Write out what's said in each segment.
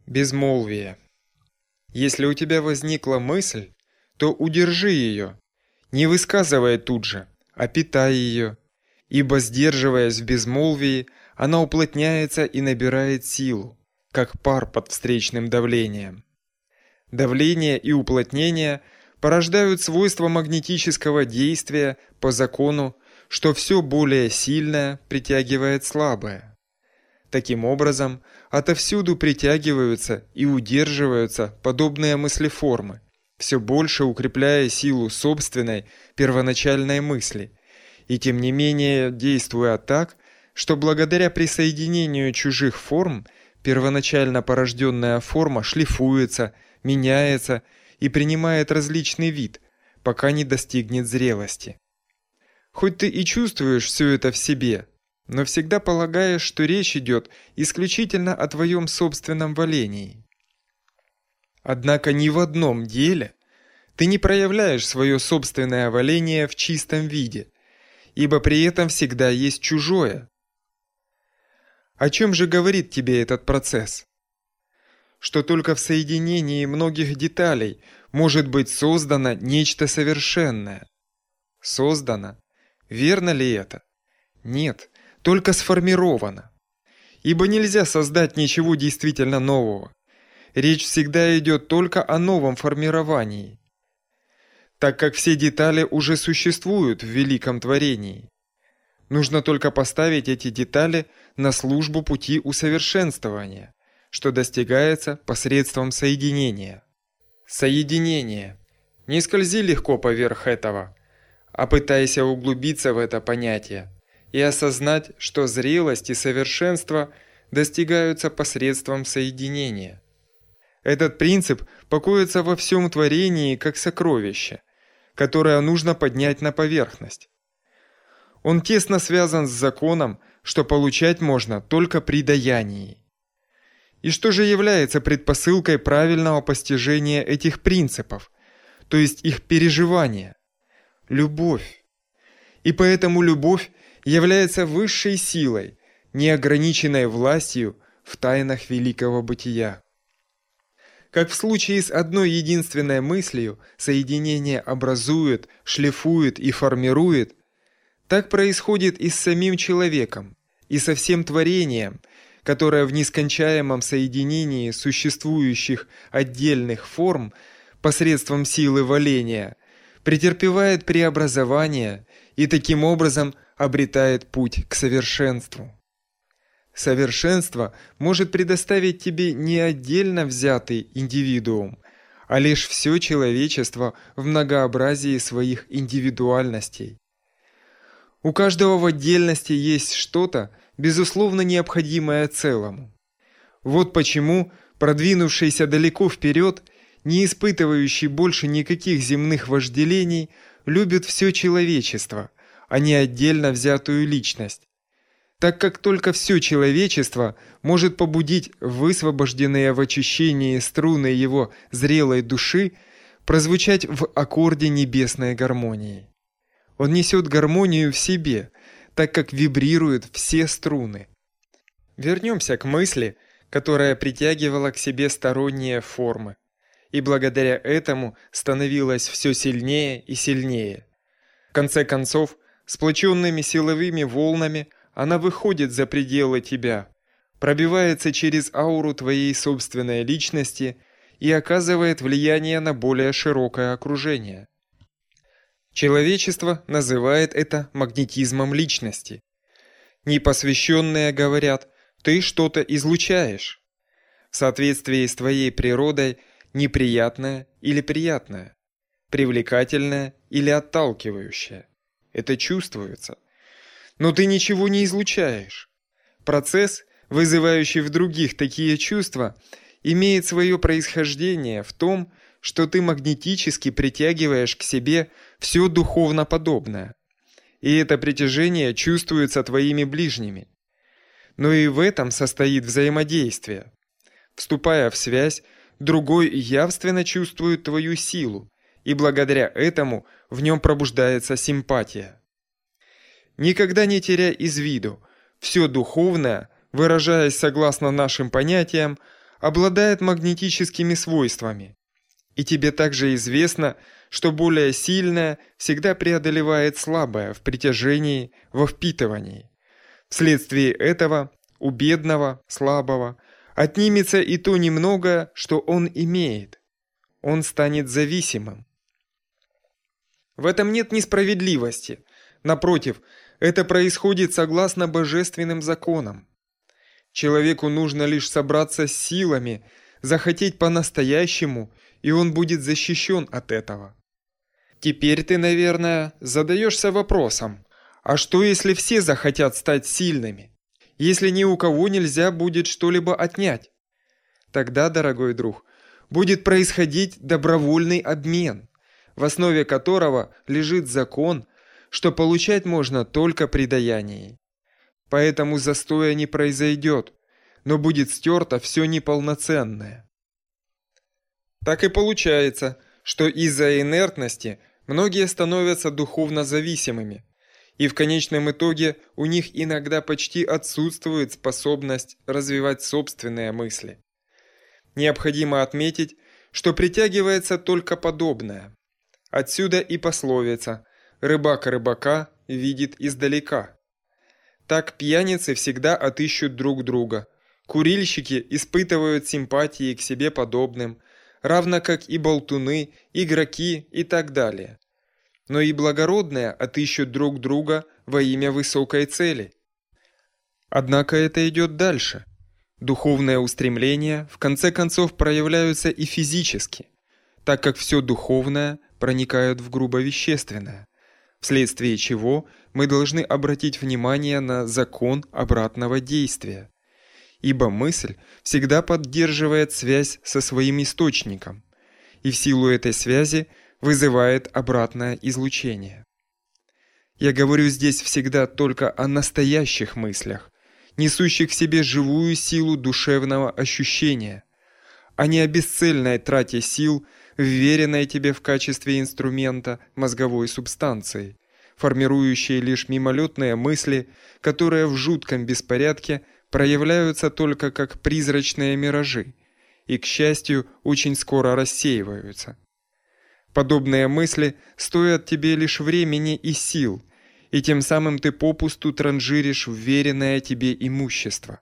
Безмолвие. Если у тебя возникла мысль, то удержи ее, не высказывай тут же, а питай ее, ибо, сдерживаясь в безмолвии, она уплотняется и набирает силу, как пар под встречным давлением. Давление и уплотнение порождают свойства магнетического действия по закону, что все более сильное притягивает слабое. Таким образом, отовсюду притягиваются и удерживаются подобные мыслеформы, все больше укрепляя силу собственной первоначальной мысли, и тем не менее действуя так, что благодаря присоединению чужих форм первоначально порожденная форма шлифуется, меняется и принимает различный вид, пока не достигнет зрелости. Хоть ты и чувствуешь все это в себе, но всегда полагаешь, что речь идет исключительно о твоем собственном валении. Однако ни в одном деле ты не проявляешь свое собственное валение в чистом виде, ибо при этом всегда есть чужое. О чем же говорит тебе этот процесс? Что только в соединении многих деталей может быть создано нечто совершенное. Создано? Верно ли это? Нет, только сформировано. Ибо нельзя создать ничего действительно нового. Речь всегда идет только о новом формировании, так как все детали уже существуют в великом творении. Нужно только поставить эти детали на службу пути усовершенствования, что достигается посредством соединения. Соединение. Не скользи легко поверх этого, а пытайся углубиться в это понятие и осознать, что зрелость и совершенство достигаются посредством соединения. Этот принцип покоится во всем творении как сокровище, которое нужно поднять на поверхность. Он тесно связан с законом, что получать можно только при даянии. И что же является предпосылкой правильного постижения этих принципов, то есть их переживания? Любовь. И поэтому любовь является высшей силой, неограниченной властью в тайнах великого бытия. Как в случае с одной единственной мыслью соединение образует, шлифует и формирует, так происходит и с самим человеком, и со всем творением, которое в нескончаемом соединении существующих отдельных форм посредством силы валения претерпевает преобразование и таким образом обретает путь к совершенству. Совершенство может предоставить тебе не отдельно взятый индивидуум, а лишь все человечество в многообразии своих индивидуальностей. У каждого в отдельности есть что-то, безусловно необходимое целому. Вот почему продвинувшийся далеко вперед, не испытывающий больше никаких земных вожделений, любит все человечество, а не отдельно взятую личность, так как только все человечество может побудить высвобожденные в очищении струны его зрелой души прозвучать в аккорде небесной гармонии. Он несет гармонию в себе, так как вибрируют все струны. Вернемся к мысли, которая притягивала к себе сторонние формы, и благодаря этому становилась все сильнее и сильнее. В конце концов, сплоченными силовыми волнами она выходит за пределы тебя, пробивается через ауру твоей собственной личности и оказывает влияние на более широкое окружение. Человечество называет это магнетизмом личности. Непосвященные говорят: ты что-то излучаешь. В соответствии с твоей природой неприятное или приятное, привлекательное или отталкивающее. Это чувствуется. Но ты ничего не излучаешь. Процесс, вызывающий в других такие чувства, имеет свое происхождение в том, что ты магнетически притягиваешь к себе все духовно подобное. И это притяжение чувствуется твоими ближними. Но и в этом состоит взаимодействие. Вступая в связь, другой явственно чувствует твою силу, и благодаря этому в нем пробуждается симпатия. Никогда не теряй из виду, все духовное, выражаясь согласно нашим понятиям, обладает магнетическими свойствами. И тебе также известно, что более сильное всегда преодолевает слабое в притяжении, во впитывании. Вследствие этого у бедного, слабого отнимется и то немногое, что он имеет. Он станет зависимым. В этом нет несправедливости. Напротив, это происходит согласно божественным законам. Человеку нужно лишь собраться с силами, захотеть по-настоящему, и он будет защищен от этого. Теперь ты, наверное, задаешься вопросом, а что если все захотят стать сильными? Если ни у кого нельзя будет что-либо отнять? Тогда, дорогой друг, будет происходить добровольный обмен, в основе которого лежит закон, что получать можно только при даянии. Поэтому застоя не произойдет, но будет стерто все неполноценное. Так и получается, что из-за инертности многие становятся духовно зависимыми, и в конечном итоге у них иногда почти отсутствует способность развивать собственные мысли. Необходимо отметить, что притягивается только подобное. Отсюда и пословица «рыбак рыбака видит издалека». Так пьяницы всегда отыщут друг друга, курильщики испытывают симпатии к себе подобным, равно как и болтуны, игроки и так далее. Но и благородные отыщут друг друга во имя высокой цели. Однако это идет дальше. Духовные устремления в конце концов проявляются и физически, так как все духовное проникает в грубо-вещественное, вследствие чего мы должны обратить внимание на закон обратного действия. Ибо мысль всегда поддерживает связь со своим источником, и в силу этой связи вызывает обратное излучение. Я говорю здесь всегда только о настоящих мыслях, несущих в себе живую силу душевного ощущения, а не о бесцельной трате сил, вверенной тебе в качестве инструмента мозговой субстанции, формирующей лишь мимолетные мысли, которые в жутком беспорядке проявляются только как призрачные миражи и, к счастью, очень скоро рассеиваются. Подобные мысли стоят тебе лишь времени и сил, и тем самым ты попусту транжиришь вверенное тебе имущество.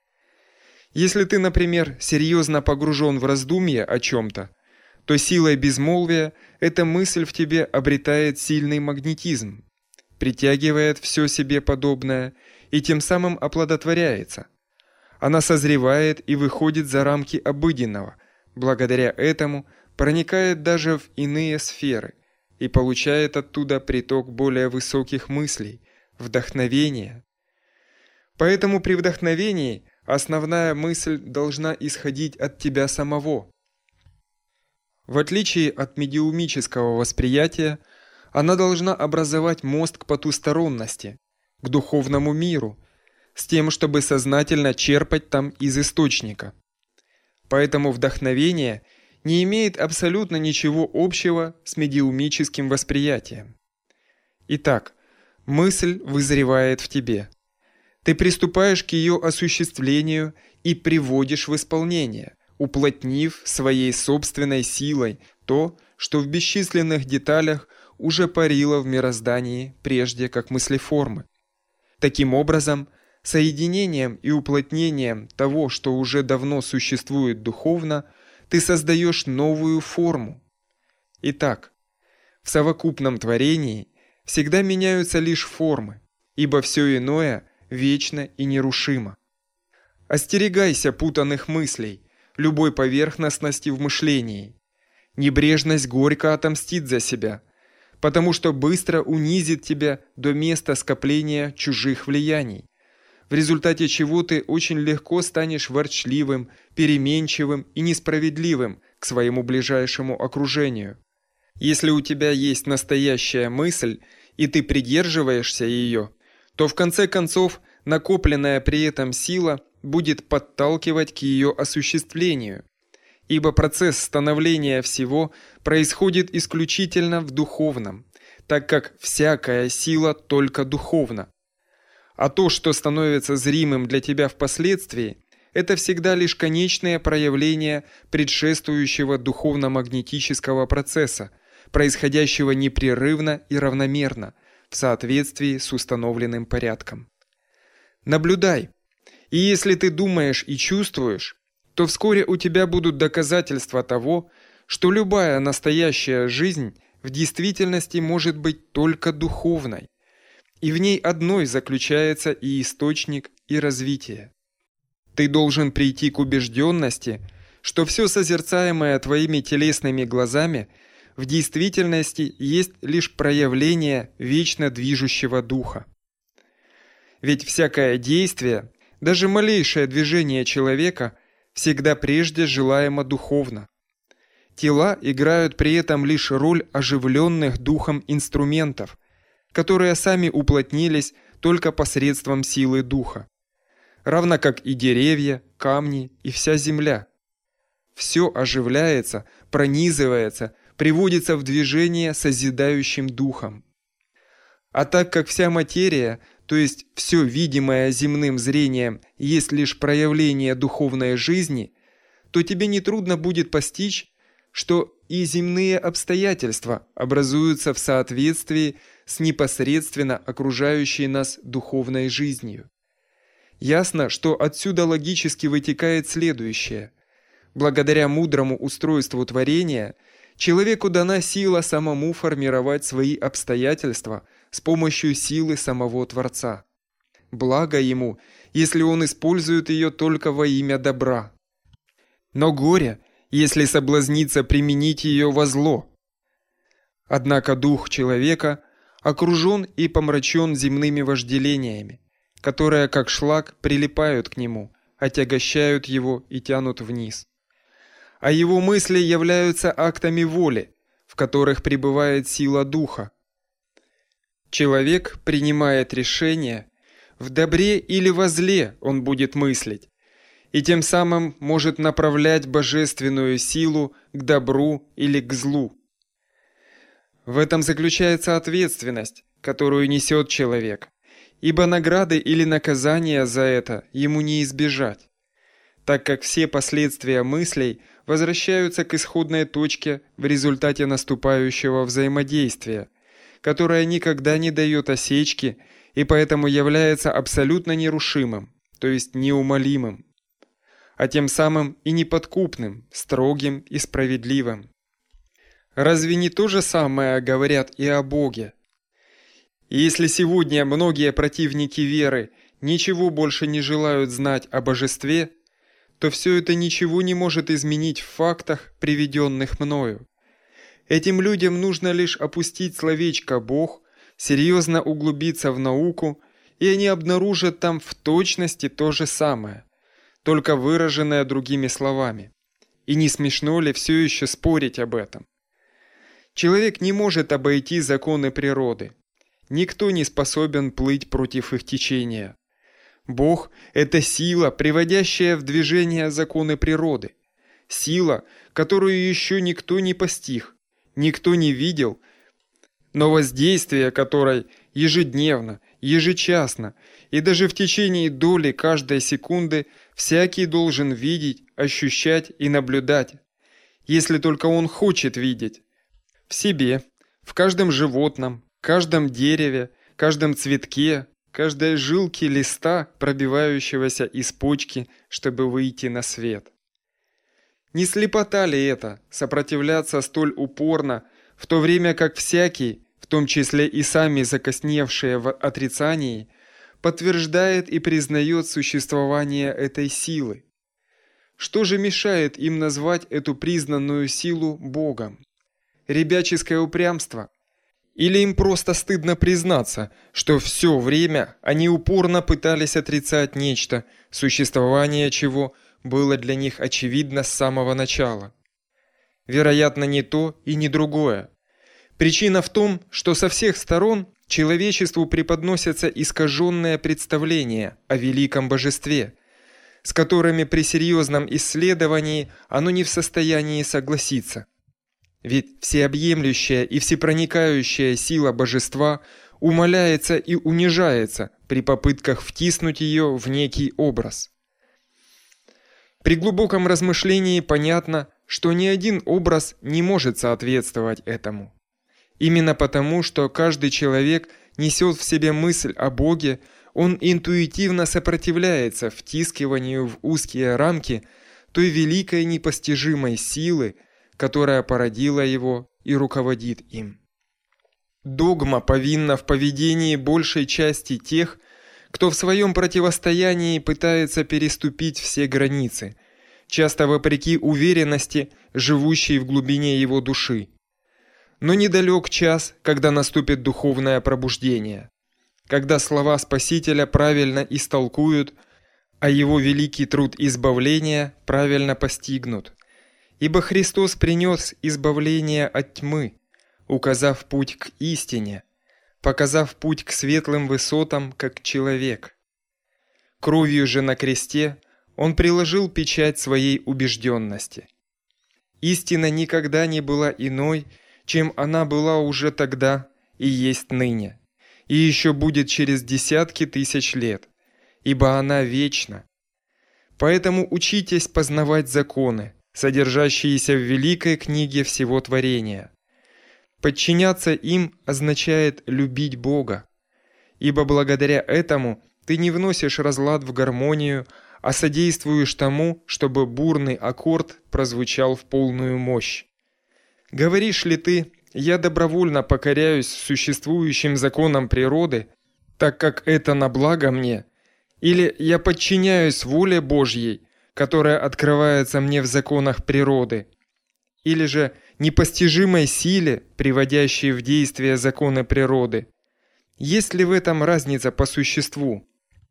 Если ты, например, серьезно погружен в раздумье о чем-то, то силой безмолвия эта мысль в тебе обретает сильный магнетизм, притягивает все себе подобное и тем самым оплодотворяется. Она созревает и выходит за рамки обыденного, благодаря этому проникает даже в иные сферы и получает оттуда приток более высоких мыслей, вдохновения. Поэтому при вдохновении основная мысль должна исходить от тебя самого. В отличие от медиумического восприятия, она должна образовать мост к потусторонности, к духовному миру, с тем, чтобы сознательно черпать там из источника. Поэтому вдохновение не имеет абсолютно ничего общего с медиумическим восприятием. Итак, мысль вызревает в тебе. Ты приступаешь к ее осуществлению и приводишь в исполнение, уплотнив своей собственной силой то, что в бесчисленных деталях уже парило в мироздании прежде как мыслеформы. Таким образом, соединением и уплотнением того, что уже давно существует духовно, ты создаешь новую форму. Итак, в совокупном творении всегда меняются лишь формы, ибо все иное вечно и нерушимо. Остерегайся путанных мыслей, любой поверхностности в мышлении. Небрежность горько отомстит за себя, потому что быстро унизит тебя до места скопления чужих влияний, в результате чего ты очень легко станешь ворчливым, переменчивым и несправедливым к своему ближайшему окружению. Если у тебя есть настоящая мысль, и ты придерживаешься ее, то в конце концов накопленная при этом сила будет подталкивать к ее осуществлению, ибо процесс становления всего происходит исключительно в духовном, так как всякая сила только духовна. А то, что становится зримым для тебя впоследствии, это всегда лишь конечное проявление предшествующего духовно-магнетического процесса, происходящего непрерывно и равномерно, в соответствии с установленным порядком. Наблюдай, и если ты думаешь и чувствуешь, то вскоре у тебя будут доказательства того, что любая настоящая жизнь в действительности может быть только духовной, и в ней одной заключается и источник, и развитие. Ты должен прийти к убежденности, что все созерцаемое твоими телесными глазами в действительности есть лишь проявление вечно движущего духа. Ведь всякое действие, даже малейшее движение человека, всегда прежде желаемо духовно. Тела играют при этом лишь роль оживленных духом инструментов, которые сами уплотнились только посредством силы духа, равно как и деревья, камни и вся земля. Все оживляется, пронизывается, приводится в движение созидающим духом. А так как вся материя, то есть все видимое земным зрением, есть лишь проявление духовной жизни, то тебе нетрудно будет постичь, что и земные обстоятельства образуются в соответствии с непосредственно окружающей нас духовной жизнью. Ясно, что отсюда логически вытекает следующее. Благодаря мудрому устройству творения, человеку дана сила самому формировать свои обстоятельства с помощью силы самого Творца. Благо ему, если он использует ее только во имя добра. Но горе, если соблазнится применить ее во зло. Однако дух человека окружен и помрачен земными вожделениями, которые, как шлак, прилипают к нему, отягощают его и тянут вниз. А его мысли являются актами воли, в которых пребывает сила духа. Человек принимает решение, в добре или во зле он будет мыслить, и тем самым может направлять божественную силу к добру или к злу. В этом заключается ответственность, которую несет человек, ибо награды или наказания за это ему не избежать, так как все последствия мыслей возвращаются к исходной точке в результате наступающего взаимодействия, которое никогда не дает осечки и поэтому является абсолютно нерушимым, то есть неумолимым, а тем самым и неподкупным, строгим и справедливым. Разве не то же самое говорят и о Боге? И если сегодня многие противники веры ничего больше не желают знать о божестве, то все это ничего не может изменить в фактах, приведенных мною. Этим людям нужно лишь опустить словечко «Бог», серьезно углубиться в науку, и они обнаружат там в точности то же самое, только выраженное другими словами. И не смешно ли все еще спорить об этом? Человек не может обойти законы природы. Никто не способен плыть против их течения. Бог – это сила, приводящая в движение законы природы. Сила, которую еще никто не постиг, никто не видел, но воздействие которой ежедневно, ежечасно и даже в течение доли каждой секунды всякий должен видеть, ощущать и наблюдать, если только он хочет видеть. В себе, в каждом животном, каждом дереве, каждом цветке, каждой жилке листа, пробивающегося из почки, чтобы выйти на свет. Не слепота ли это, сопротивляться столь упорно, в то время как всякий, в том числе и сами закосневшие в отрицании, подтверждает и признает существование этой силы? Что же мешает им назвать эту признанную силу Богом? Ребяческое упрямство? Или им просто стыдно признаться, что все время они упорно пытались отрицать нечто, существование чего было для них очевидно с самого начала? Вероятно, не то и не другое. Причина в том, что со всех сторон человечеству преподносятся искаженные представления о великом божестве, с которыми при серьезном исследовании оно не в состоянии согласиться. Ведь всеобъемлющая и всепроникающая сила божества умаляется и унижается при попытках втиснуть ее в некий образ. При глубоком размышлении понятно, что ни один образ не может соответствовать этому. Именно потому, что каждый человек несет в себе мысль о Боге, он интуитивно сопротивляется втискиванию в узкие рамки той великой непостижимой силы, которая породила его и руководит им. Догма повинна в поведении большей части тех, кто в своем противостоянии пытается переступить все границы, часто вопреки уверенности, живущей в глубине его души. Но недалек час, когда наступит духовное пробуждение, когда слова Спасителя правильно истолкуют, а его великий труд избавления правильно постигнут. Ибо Христос принес избавление от тьмы, указав путь к истине, показав путь к светлым высотам, как человек. Кровью же на кресте Он приложил печать своей убежденности. Истина никогда не была иной, чем она была уже тогда и есть ныне, и еще будет через десятки тысяч лет, ибо она вечна. Поэтому учитесь познавать законы, содержащиеся в великой книге всего творения. Подчиняться им означает любить Бога, ибо благодаря этому ты не вносишь разлад в гармонию, а содействуешь тому, чтобы бурный аккорд прозвучал в полную мощь. Говоришь ли ты: «Я добровольно покоряюсь существующим законам природы, так как это на благо мне», или «Я подчиняюсь воле Божьей, которая открывается мне в законах природы», или же непостижимой силе, приводящей в действие законы природы? Есть ли в этом разница по существу?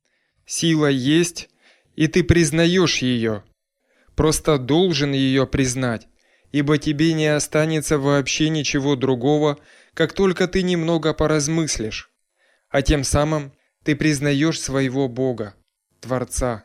Сила есть, и ты признаешь ее. Просто должен ее признать, ибо тебе не останется вообще ничего другого, как только ты немного поразмыслишь, а тем самым ты признаешь своего Бога, Творца.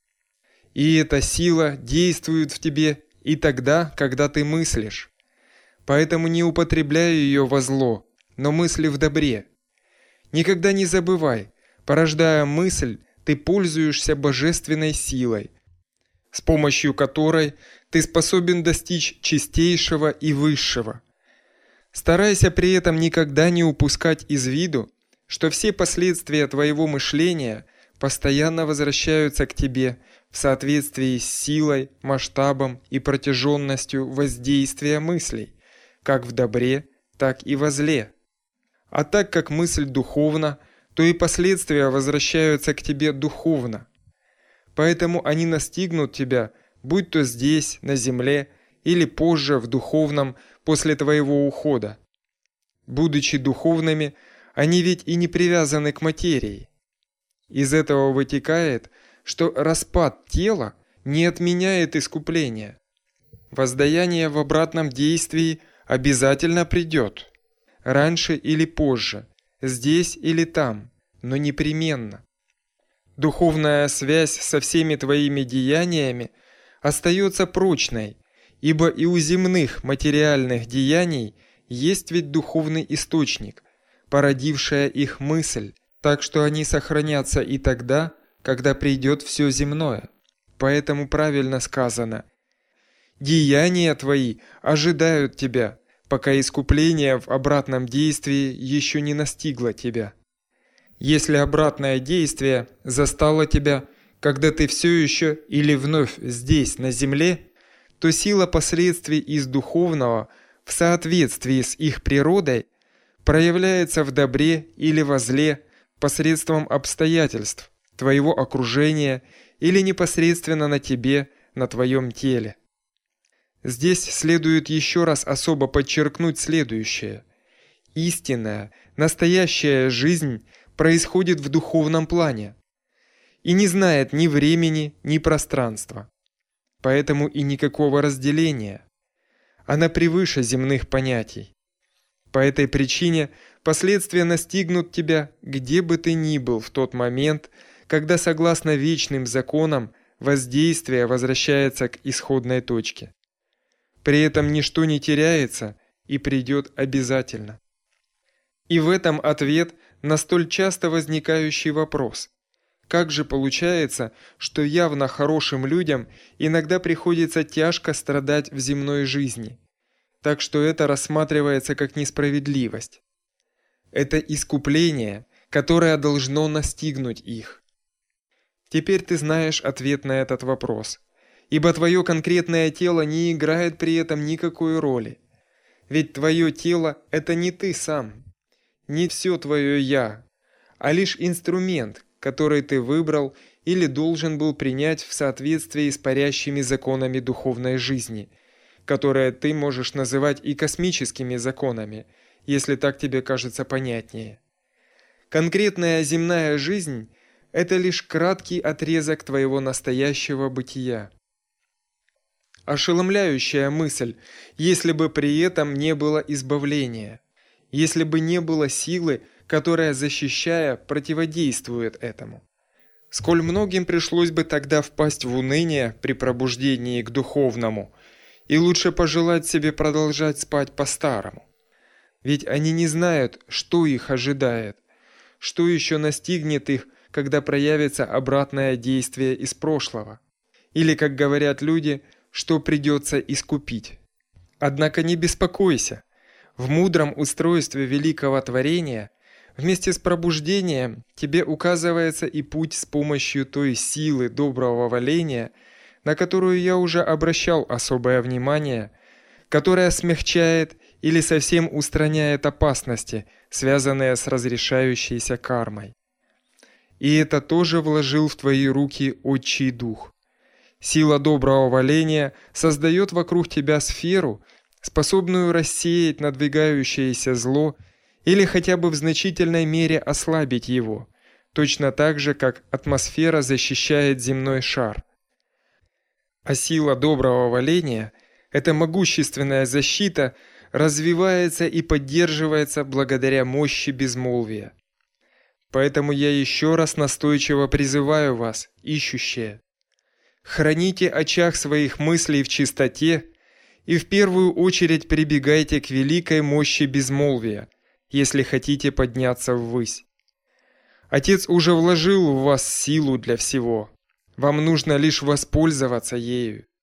И эта сила действует в тебе и тогда, когда ты мыслишь. Поэтому не употребляй ее во зло, но мысли в добре. Никогда не забывай, порождая мысль, ты пользуешься божественной силой, с помощью которой ты способен достичь чистейшего и высшего. Старайся при этом никогда не упускать из виду, что все последствия твоего мышления постоянно возвращаются к тебе в соответствии с силой, масштабом и протяженностью воздействия мыслей, как в добре, так и во зле. А так как мысль духовна, то и последствия возвращаются к тебе духовно. Поэтому они настигнут тебя, будь то здесь, на земле, или позже, в духовном, после твоего ухода. Будучи духовными, они ведь и не привязаны к материи. Из этого вытекает, что распад тела не отменяет искупления. Воздаяние в обратном действии обязательно придет, раньше или позже, здесь или там, но непременно. Духовная связь со всеми твоими деяниями остается прочной, ибо и у земных материальных деяний есть ведь духовный источник, породившая их мысль, так что они сохранятся и тогда, когда придет все земное. Поэтому правильно сказано: «Деяния твои ожидают тебя, пока искупление в обратном действии еще не настигло тебя». Если обратное действие застало тебя, когда ты все еще или вновь здесь, на земле, то сила последствий из духовного в соответствии с их природой проявляется в добре или во зле посредством обстоятельств, твоего окружения или непосредственно на тебе, на твоем теле. Здесь следует еще раз особо подчеркнуть следующее. Истинная, настоящая жизнь происходит в духовном плане и не знает ни времени, ни пространства. Поэтому и никакого разделения. Она превыше земных понятий. По этой причине последствия настигнут тебя, где бы ты ни был в тот момент, когда, согласно вечным законам, воздействие возвращается к исходной точке. При этом ничто не теряется и придет обязательно. И в этом ответ на столь часто возникающий вопрос: Как же получается, что явно хорошим людям иногда приходится тяжко страдать в земной жизни, так что это рассматривается как несправедливость? Это искупление, которое должно настигнуть их. Теперь ты знаешь ответ на этот вопрос, ибо твое конкретное тело не играет при этом никакой роли. Ведь твое тело – это не ты сам, не все твое «я», а лишь инструмент, который ты выбрал или должен был принять в соответствии с парящими законами духовной жизни, которые ты можешь называть и космическими законами, если так тебе кажется понятнее. Конкретная земная жизнь – это лишь краткий отрезок твоего настоящего бытия. Ошеломляющая мысль, если бы при этом не было избавления, если бы не было силы, которая, защищая, противодействует этому. Сколь многим пришлось бы тогда впасть в уныние при пробуждении к духовному, и лучше пожелать себе продолжать спать по-старому. Ведь они не знают, что их ожидает, что еще настигнет их, когда проявится обратное действие из прошлого. Или, как говорят люди, что придется искупить. Однако не беспокойся. В мудром устройстве великого творения вместе с пробуждением тебе указывается и путь с помощью той силы доброго воления, на которую я уже обращал особое внимание, которая смягчает или совсем устраняет опасности, связанные с разрешающейся кармой. И это тоже вложил в твои руки Отчий Дух. Сила доброго воления создает вокруг тебя сферу, способную рассеять надвигающееся зло или хотя бы в значительной мере ослабить его, точно так же, как атмосфера защищает земной шар. А сила доброго воления, эта могущественная защита, развивается и поддерживается благодаря мощи безмолвия. Поэтому я еще раз настойчиво призываю вас, ищущие, храните очаг своих мыслей в чистоте и в первую очередь прибегайте к великой мощи безмолвия, если хотите подняться ввысь. Отец уже вложил в вас силу для всего, вам нужно лишь воспользоваться ею.